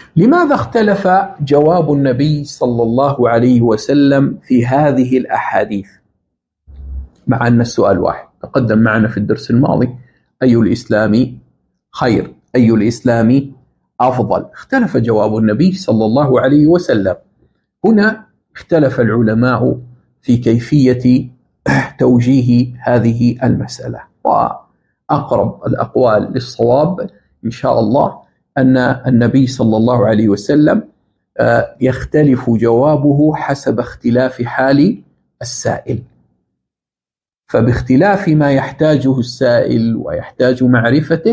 لماذا اختلف جواب النبي صلى الله عليه وسلم في هذه الأحاديث؟ مع أن السؤال واحد تقدم معنا في الدرس الماضي: أي الإسلام خير؟ أي الإسلام أفضل؟ اختلف جواب النبي صلى الله عليه وسلم. هنا اختلف العلماء في كيفية توجيه هذه المسألة، وأقرب الأقوال للصواب إن شاء الله أن النبي صلى الله عليه وسلم يختلف جوابه حسب اختلاف حال السائل، فباختلاف ما يحتاجه السائل ويحتاج معرفته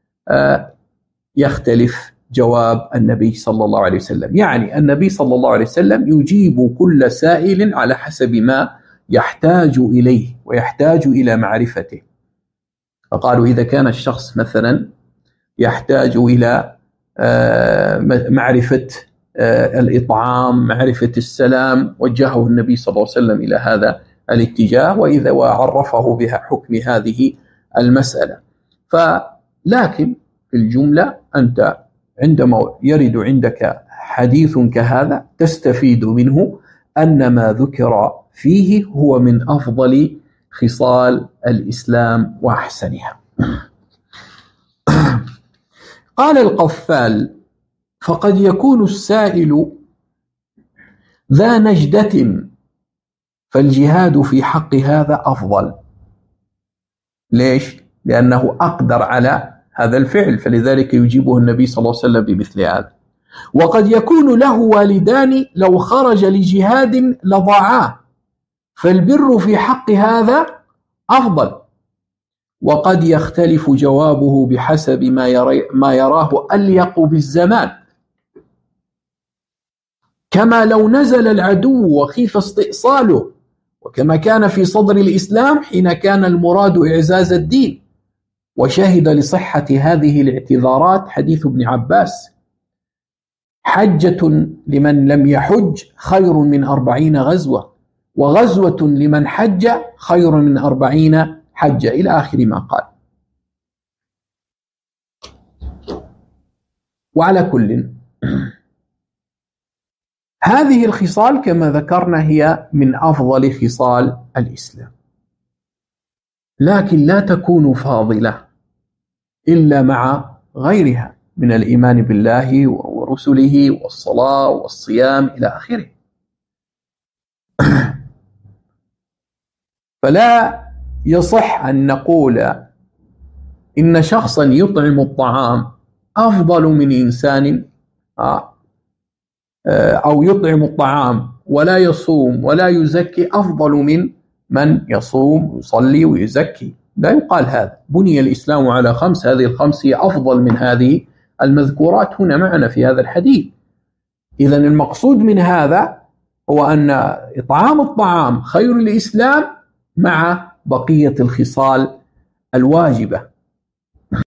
يختلف جواب النبي صلى الله عليه وسلم. يعني النبي صلى الله عليه وسلم يجيب كل سائل على حسب ما يحتاج إليه ويحتاج إلى معرفته. فقالوا إذا كان الشخص مثلا يحتاج إلى معرفة الإطعام، معرفة السلام، وجهه النبي صلى الله عليه وسلم إلى هذا الاتجاه وإذا وعرفه بها حكم هذه المسألة. لكن في الجملة أنت عندما يرد عندك حديث كهذا تستفيد منه أن ما ذكر فيه هو من أفضل خصال الإسلام وأحسنها. قال القفال: فقد يكون السائل ذا نجدة فالجهاد في حق هذا أفضل. ليش؟ لأنه أقدر على هذا الفعل، فلذلك يجيبه النبي صلى الله عليه وسلم بمثل هذا. وقد يكون له والدان لو خرج لجهاد لضاعاه فالبر في حق هذا أفضل. وقد يختلف جوابه بحسب ما يراه أليق بالزمان، كما لو نزل العدو وخيف استئصاله، وكما كان في صدر الإسلام حين كان المراد إعزاز الدين. وشهد لصحة هذه الاعتذارات حديث ابن عباس: حجة لمن لم يحج خير من 40 غزوة، وغزوة لمن حج خير من 40 حجة، إلى آخر ما قال. وعلى كل، هذه الخصال كما ذكرنا هي من أفضل خصال الإسلام، لكن لا تكون فاضلة إلا مع غيرها من الإيمان بالله ورسله والصلاة والصيام إلى آخره. فلا يصح أن نقول إن شخصا يطعم الطعام أفضل من إنسان أو يطعم الطعام ولا يصوم ولا يزكي أفضل من يصوم ويصلي ويزكي. لا يقال هذا. بني الإسلام على 5، هذه ال5 هي أفضل من هذه المذكورات هنا معنا في هذا الحديث. إذن المقصود من هذا هو أن إطعام الطعام خير الإسلام مع بقية الخصال الواجبة.